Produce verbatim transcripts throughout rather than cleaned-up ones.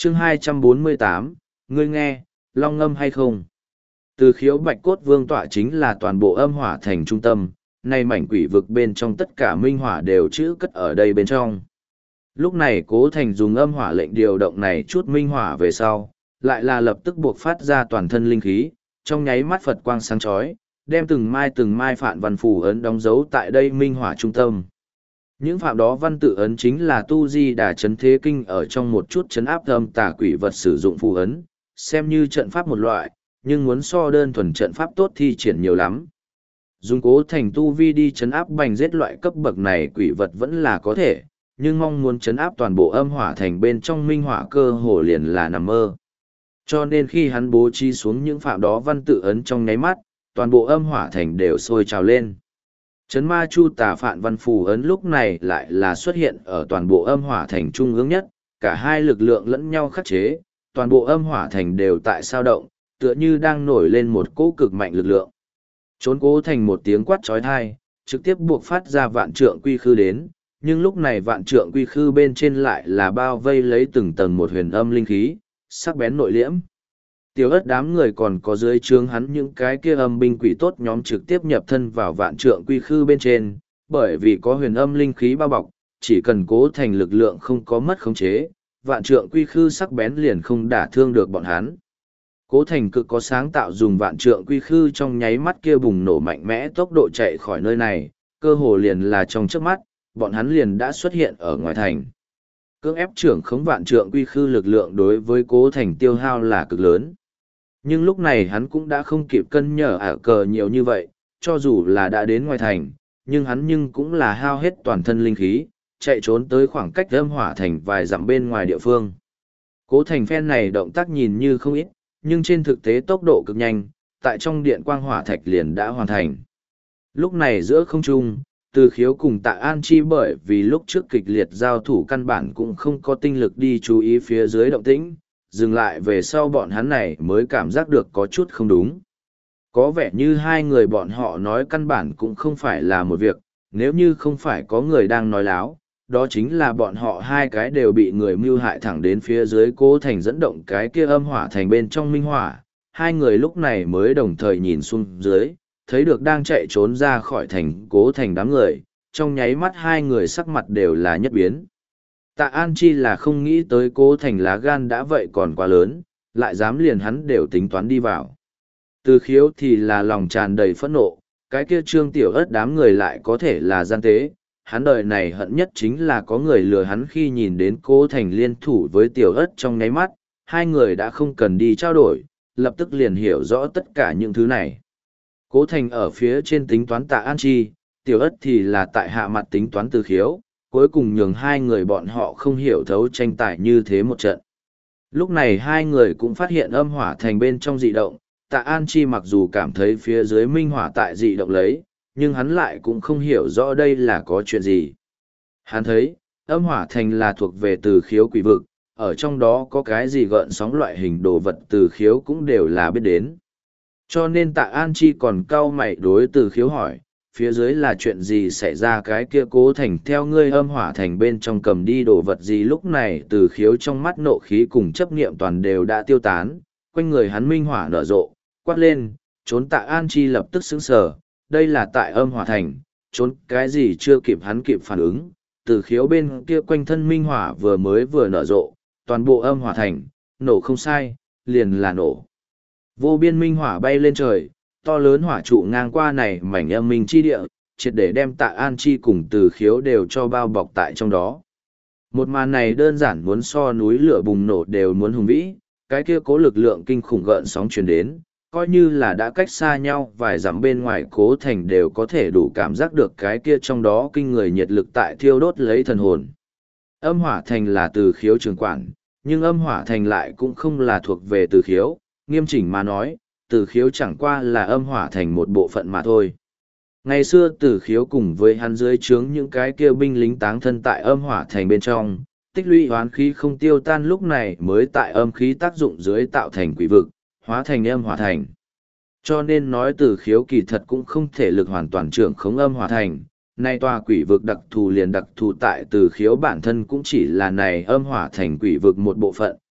chương hai trăm bốn mươi tám, ngươi nghe, long ngâm hay không? Từ khiếu bạch cốt vương tọa chính là toàn bộ âm hỏa thành trung tâm, nay mảnh quỷ vực bên trong tất cả minh hỏa đều chữ cất ở đây bên trong. Lúc này Cố Thành dùng âm hỏa lệnh điều động này chút minh hỏa về sau, lại là lập tức buộc phát ra toàn thân linh khí, trong nháy mắt Phật quang sáng chói, đem từng mai từng mai phạn văn phù ấn đóng dấu tại đây minh hỏa trung tâm. Những phạm đó văn tự ấn chính là tu di đà chấn thế kinh ở trong một chút chấn áp âm tà quỷ vật sử dụng phù ấn, xem như trận pháp một loại, nhưng muốn so đơn thuần trận pháp tốt thi triển nhiều lắm. Dùng Cố Thành tu vi đi chấn áp bành giết loại cấp bậc này quỷ vật vẫn là có thể, nhưng mong muốn chấn áp toàn bộ âm hỏa thành bên trong minh hỏa cơ hồ liền là nằm mơ. Cho nên khi hắn bố trí xuống những phạm đó văn tự ấn trong nháy mắt, toàn bộ âm hỏa thành đều sôi trào lên. Chấn ma chu tà phạn văn phù ấn lúc này lại là xuất hiện ở toàn bộ âm hỏa thành trung ương nhất, cả hai lực lượng lẫn nhau khắc chế, toàn bộ âm hỏa thành đều tại sao động, tựa như đang nổi lên một cỗ cực mạnh lực lượng. Trốn Cố Thành một tiếng quát trói thai, trực tiếp buộc phát ra vạn trượng quy khư đến, nhưng lúc này vạn trượng quy khư bên trên lại là bao vây lấy từng tầng một huyền âm linh khí, sắc bén nội liễm. Tiểu ất đám người còn có dưới trướng hắn những cái kia âm binh quỷ tốt nhóm trực tiếp nhập thân vào vạn trượng quy khư bên trên, bởi vì có huyền âm linh khí bao bọc, chỉ cần Cố Thành lực lượng không có mất khống chế, vạn trượng quy khư sắc bén liền không đả thương được bọn hắn. Cố Thành cực có sáng tạo dùng vạn trượng quy khư trong nháy mắt kia bùng nổ mạnh mẽ tốc độ chạy khỏi nơi này, cơ hồ liền là trong trước mắt, bọn hắn liền đã xuất hiện ở ngoài thành. Cưỡng ép trưởng khống vạn trượng quy khư lực lượng đối với Cố Thành tiêu hao là cực lớn. Nhưng lúc này hắn cũng đã không kịp cân nhở ả cờ nhiều như vậy, cho dù là đã đến ngoài thành, nhưng hắn nhưng cũng là hao hết toàn thân linh khí, chạy trốn tới khoảng cách âm hỏa thành vài dặm bên ngoài địa phương. Cố Thành phen này động tác nhìn như không ít, nhưng trên thực tế tốc độ cực nhanh, tại trong điện quang hỏa thạch liền đã hoàn thành. Lúc này giữa không trung, Từ Khiếu cùng Tạ An Chi bởi vì lúc trước kịch liệt giao thủ căn bản cũng không có tinh lực đi chú ý phía dưới động tĩnh, dừng lại về sau bọn hắn này mới cảm giác được có chút không đúng. Có vẻ như hai người bọn họ nói căn bản cũng không phải là một việc, nếu như không phải có người đang nói láo, đó chính là bọn họ hai cái đều bị người mưu hại thẳng đến phía dưới Cố Thành dẫn động cái kia âm hỏa thành bên trong minh hỏa. Hai người lúc này mới đồng thời nhìn xuống dưới, thấy được đang chạy trốn ra khỏi thành Cố Thành đám người, trong nháy mắt hai người sắc mặt đều là nhất biến. Tạ An Chi là không nghĩ tới Cố Thành lá gan đã vậy còn quá lớn, lại dám liền hắn đều tính toán đi vào. Từ Khiếu thì là lòng tràn đầy phẫn nộ, cái kia Trương Tiểu Ất đám người lại có thể là gian tế. Hắn đời này hận nhất chính là có người lừa hắn khi nhìn đến Cố Thành liên thủ với Tiểu Ất trong nháy mắt, hai người đã không cần đi trao đổi, lập tức liền hiểu rõ tất cả những thứ này. Cố Thành ở phía trên tính toán Tạ An Chi, Tiểu Ất thì là tại hạ mặt tính toán Từ Khiếu, cuối cùng nhường hai người bọn họ không hiểu thấu tranh tài như thế một trận. Lúc này hai người cũng phát hiện âm hỏa thành bên trong dị động, Tạ An Chi mặc dù cảm thấy phía dưới minh hỏa tại dị động lấy, nhưng hắn lại cũng không hiểu rõ đây là có chuyện gì. Hắn thấy, âm hỏa thành là thuộc về Từ Khiếu quỷ vực, ở trong đó có cái gì gợn sóng loại hình đồ vật Từ Khiếu cũng đều là biết đến. Cho nên Tạ An Chi còn cau mày đối Từ Khiếu hỏi, phía dưới là chuyện gì xảy ra, cái kia Cố Thành theo ngươi âm hỏa thành bên trong cầm đi đồ vật gì. Lúc này Từ Khiếu trong mắt nộ khí cùng chấp niệm toàn đều đã tiêu tán, quanh người hắn minh hỏa nở rộ, quát lên, trốn. Tạ An Chi lập tức sững sờ, đây là tại âm hỏa thành, trốn cái gì chưa kịp hắn kịp phản ứng, Từ Khiếu bên kia quanh thân minh hỏa vừa mới vừa nở rộ, toàn bộ âm hỏa thành, nổ không sai, liền là nổ. Vô biên minh hỏa bay lên trời, to lớn hỏa trụ ngang qua này mảnh âm minh chi địa, triệt để đem Tạ An Chi cùng Từ Khiếu đều cho bao bọc tại trong đó. Một màn này đơn giản muốn so núi lửa bùng nổ đều muốn hùng vĩ, cái kia cố lực lượng kinh khủng gợn sóng truyền đến, coi như là đã cách xa nhau vài dặm bên ngoài Cố Thành đều có thể đủ cảm giác được cái kia trong đó kinh người nhiệt lực tại thiêu đốt lấy thần hồn. Âm hỏa thành là Từ Khiếu trường quản, nhưng âm hỏa thành lại cũng không là thuộc về Từ Khiếu, nghiêm chỉnh mà nói, Từ Khiếu chẳng qua là âm hỏa thành một bộ phận mà thôi. Ngày xưa Từ Khiếu cùng với hắn dưới trướng những cái kia binh lính táng thân tại âm hỏa thành bên trong, tích lũy hoán khí không tiêu tan, lúc này mới tại âm khí tác dụng dưới tạo thành quỷ vực, hóa thành âm hỏa thành. Cho nên nói Từ Khiếu kỳ thật cũng không thể lực hoàn toàn trưởng khống âm hỏa thành. Nay tòa quỷ vực đặc thù liền đặc thù tại Từ Khiếu bản thân cũng chỉ là này âm hỏa thành quỷ vực một bộ phận,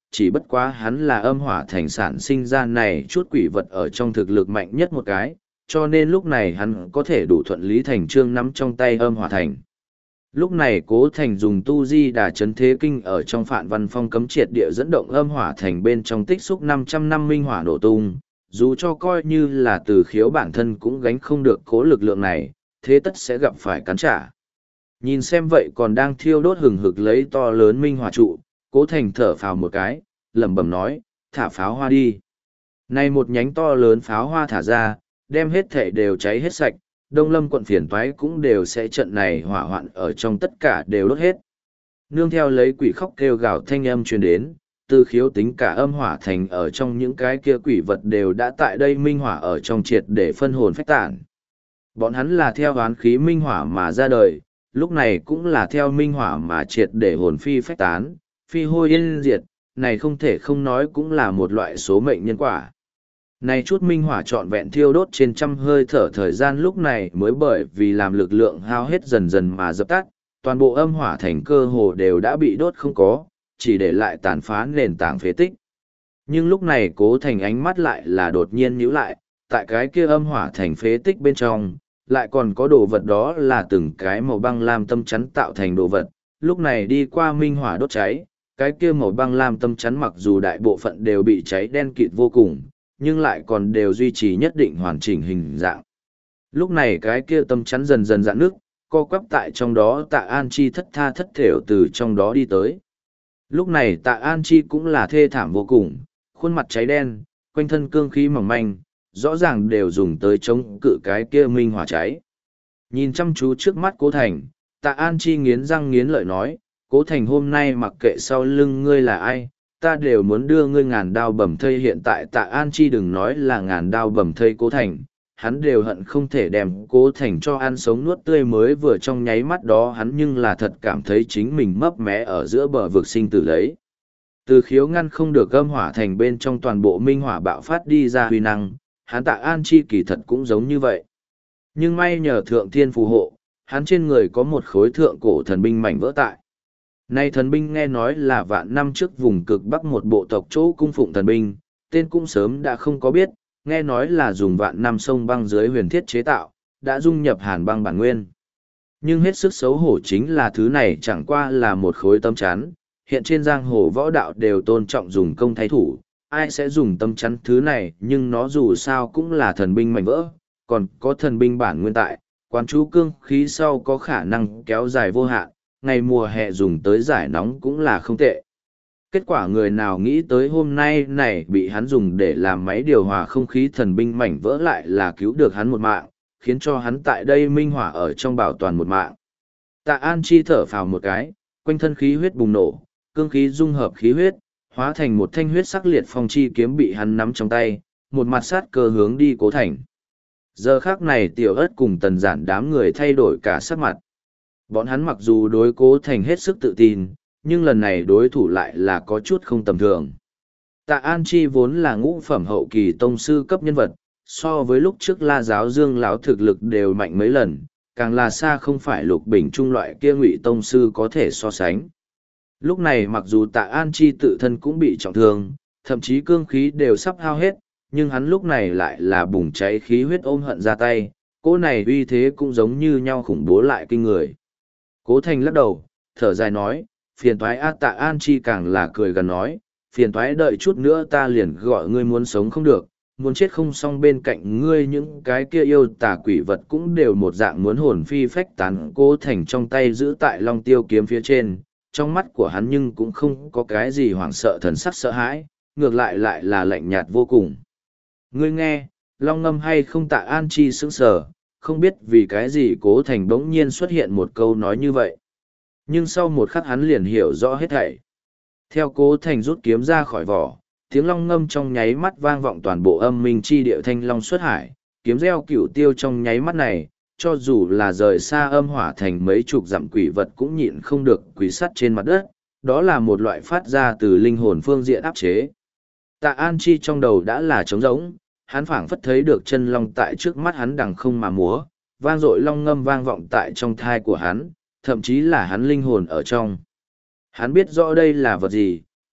chỉ bất quá hắn là âm hỏa thành sản sinh ra này chút quỷ vật ở trong thực lực mạnh nhất một cái, cho nên lúc này hắn có thể đủ thuận lý thành trương nắm trong tay âm hỏa thành. Lúc này Cố Thành dùng tu di đà chấn thế kinh ở trong Phạn Văn Phong cấm triệt địa dẫn động âm hỏa thành bên trong tích xúc năm trăm năm minh hỏa nổ tung, dù cho coi như là Từ Khiếu bản thân cũng gánh không được cố lực lượng này, thế tất sẽ gặp phải cắn trả. Nhìn xem vậy còn đang thiêu đốt hừng hực lấy to lớn minh hỏa trụ, Cố Thành thở phào một cái, lẩm bẩm nói, thả pháo hoa đi. Này một nhánh to lớn pháo hoa thả ra, đem hết thể đều cháy hết sạch, Đông Lâm quận phiền toái cũng đều sẽ trận này hỏa hoạn ở trong tất cả đều đốt hết. Nương theo lấy quỷ khóc kêu gào thanh âm truyền đến, Từ Khiếu tính cả âm hỏa thành ở trong những cái kia quỷ vật đều đã tại đây minh hỏa ở trong triệt để phân hồn phách tản. Bọn hắn là theo oán khí minh hỏa mà ra đời, lúc này cũng là theo minh hỏa mà triệt để hồn phi phách tán, phi hôi yên diệt, này không thể không nói cũng là một loại số mệnh nhân quả. Này chút minh hỏa trọn vẹn thiêu đốt trên trăm hơi thở thời gian lúc này mới bởi vì làm lực lượng hao hết dần dần mà dập tắt, toàn bộ âm hỏa thành cơ hồ đều đã bị đốt không có, chỉ để lại tàn phá nền tảng phế tích. Nhưng lúc này Cố Thành ánh mắt lại là đột nhiên nhíu lại, tại cái kia âm hỏa thành phế tích bên trong, lại còn có đồ vật đó là từng cái màu băng lam tâm chắn tạo thành đồ vật, lúc này đi qua minh hỏa đốt cháy, cái kia màu băng lam tâm chắn mặc dù đại bộ phận đều bị cháy đen kịt vô cùng, nhưng lại còn đều duy trì nhất định hoàn chỉnh hình dạng. Lúc này cái kia tâm chắn dần dần rạn nước, co quắp tại trong đó Tạ An Chi thất tha thất thểu từ trong đó đi tới. Lúc này Tạ An Chi cũng là thê thảm vô cùng, khuôn mặt cháy đen, quanh thân cương khí mỏng manh, rõ ràng đều dùng tới chống cự cái kia minh hỏa cháy. Nhìn chăm chú trước mắt Cố Thành, Tạ An Chi nghiến răng nghiến lợi nói, Cố Thành hôm nay mặc kệ sau lưng ngươi là ai, ta đều muốn đưa ngươi ngàn đao bầm thây. Hiện tại Tạ An Chi đừng nói là ngàn đao bầm thây Cố Thành, hắn đều hận không thể đem Cố Thành cho ăn sống nuốt tươi. Mới vừa trong nháy mắt đó hắn nhưng là thật cảm thấy chính mình mấp mé ở giữa bờ vực sinh tử lấy. Từ Khiếu ngăn không được âm hỏa thành bên trong toàn bộ minh hỏa bạo phát đi ra huy năng, hắn Tạ An Chi kỳ thật cũng giống như vậy. Nhưng may nhờ thượng thiên phù hộ, hắn trên người có một khối thượng cổ thần binh mảnh vỡ tại. Nay thần binh nghe nói là vạn năm trước vùng cực bắc một bộ tộc chỗ cung phụng thần binh, tên cũng sớm đã không có biết, nghe nói là dùng vạn năm sông băng dưới huyền thiết chế tạo, đã dung nhập hàn băng bản nguyên. Nhưng hết sức xấu hổ chính là thứ này chẳng qua là một khối tâm chắn, hiện trên giang hồ võ đạo đều tôn trọng dùng công thái thủ, ai sẽ dùng tâm chắn thứ này, nhưng nó dù sao cũng là thần binh mảnh vỡ, còn có thần binh bản nguyên tại, quán chú cương khí sau có khả năng kéo dài vô hạn, ngày mùa hè dùng tới giải nóng cũng là không tệ. Kết quả người nào nghĩ tới hôm nay này bị hắn dùng để làm máy điều hòa không khí thần binh mảnh vỡ lại là cứu được hắn một mạng, khiến cho hắn tại đây minh hỏa ở trong bảo toàn một mạng. Tạ An Chi thở phào một cái, quanh thân khí huyết bùng nổ, cương khí dung hợp khí huyết, hóa thành một thanh huyết sắc liệt phong chi kiếm bị hắn nắm trong tay, một mặt sát cơ hướng đi Cố Thành. Giờ khác này Tiểu Ất cùng Tần Giản đám người thay đổi cả sắc mặt. Bọn hắn mặc dù đối Cố Thành hết sức tự tin, nhưng lần này đối thủ lại là có chút không tầm thường. Tạ An Chi vốn là ngũ phẩm hậu kỳ tông sư cấp nhân vật, so với lúc trước La Giáo Dương lão thực lực đều mạnh mấy lần, càng là xa không phải Lục Bình Trung loại kia Ngụy tông sư có thể so sánh. Lúc này mặc dù Tạ An Chi tự thân cũng bị trọng thương, thậm chí cương khí đều sắp hao hết, nhưng hắn lúc này lại là bùng cháy khí huyết ôm hận ra tay, cỗ này uy thế cũng giống như nhau khủng bố lại kinh người. Cố Thành lắc đầu, thở dài nói, phiền toái A. Tạ An Chi càng là cười gần nói, phiền toái đợi chút nữa ta liền gọi ngươi muốn sống không được, muốn chết không xong bên cạnh ngươi những cái kia yêu tà quỷ vật cũng đều một dạng muốn hồn phi phách tán. Cố Thành trong tay giữ tại long tiêu kiếm phía trên, trong mắt của hắn nhưng cũng không có cái gì hoảng sợ thần sắc sợ hãi, ngược lại lại là lạnh nhạt vô cùng. Ngươi nghe, long ngâm hay không? Tạ An Chi sững sờ, không biết vì cái gì Cố Thành bỗng nhiên xuất hiện một câu nói như vậy. Nhưng sau một khắc hắn liền hiểu rõ hết thảy. Theo Cố Thành rút kiếm ra khỏi vỏ, tiếng long ngâm trong nháy mắt vang vọng toàn bộ âm minh chi địa thanh long xuất hải, kiếm reo cửu tiêu trong nháy mắt này, cho dù là rời xa âm hỏa thành mấy chục dặm quỷ vật cũng nhịn không được quỳ sắt trên mặt đất, đó là một loại phát ra từ linh hồn phương diện áp chế. Tạ An Chi trong đầu đã là trống rỗng, hắn phảng phất thấy được chân long tại trước mắt hắn đằng không mà múa, vang dội long ngâm vang vọng tại trong thai của hắn, thậm chí là hắn linh hồn ở trong. Hắn biết rõ đây là vật gì,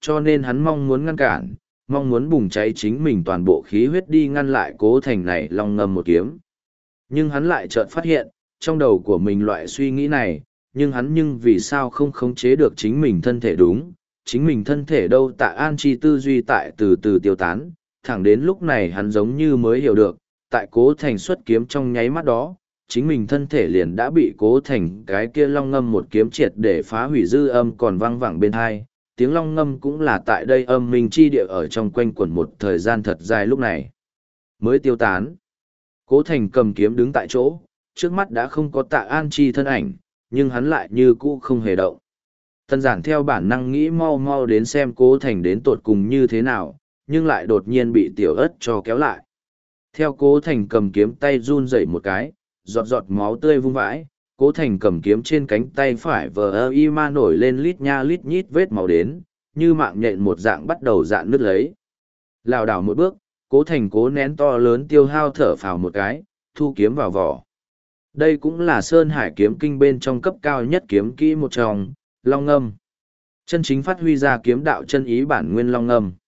cho nên hắn mong muốn ngăn cản, mong muốn bùng cháy chính mình toàn bộ khí huyết đi ngăn lại Cố Thành này long ngâm một kiếm. Nhưng hắn lại chợt phát hiện, trong đầu của mình loại suy nghĩ này, nhưng hắn nhưng vì sao không khống chế được chính mình thân thể đúng, chính mình thân thể đâu. Tạ An Chi tư duy tại từ từ tiêu tán, thẳng đến lúc này hắn giống như mới hiểu được, tại Cố Thành xuất kiếm trong nháy mắt đó, chính mình thân thể liền đã bị Cố Thành cái kia long ngâm một kiếm triệt để phá hủy, dư âm còn vang vẳng bên hai, tiếng long ngâm cũng là tại đây âm minh chi địa ở trong quanh quẩn một thời gian thật dài lúc này mới tiêu tán. Cố Thành cầm kiếm đứng tại chỗ, trước mắt đã không có Tạ An Chi thân ảnh, nhưng hắn lại như cũ không hề động. Tân giản theo bản năng nghĩ mau mau đến xem Cố Thành đến tột cùng như thế nào, nhưng lại đột nhiên bị tiểu ất cho kéo lại. Theo Cố Thành cầm kiếm tay run rẩy một cái, giọt giọt máu tươi vung vãi, Cố Thành cầm kiếm trên cánh tay phải vờ ơ y ma nổi lên lít nha lít nhít vết máu đến, như mạng nhện một dạng bắt đầu dạn nứt lấy. Lảo đảo một bước, Cố Thành cố nén to lớn tiêu hao thở phào một cái, thu kiếm vào vỏ. Đây cũng là Sơn Hải kiếm kinh bên trong cấp cao nhất kiếm kỹ một trong, long ngâm. Chân chính phát huy ra kiếm đạo chân ý bản nguyên long ngâm.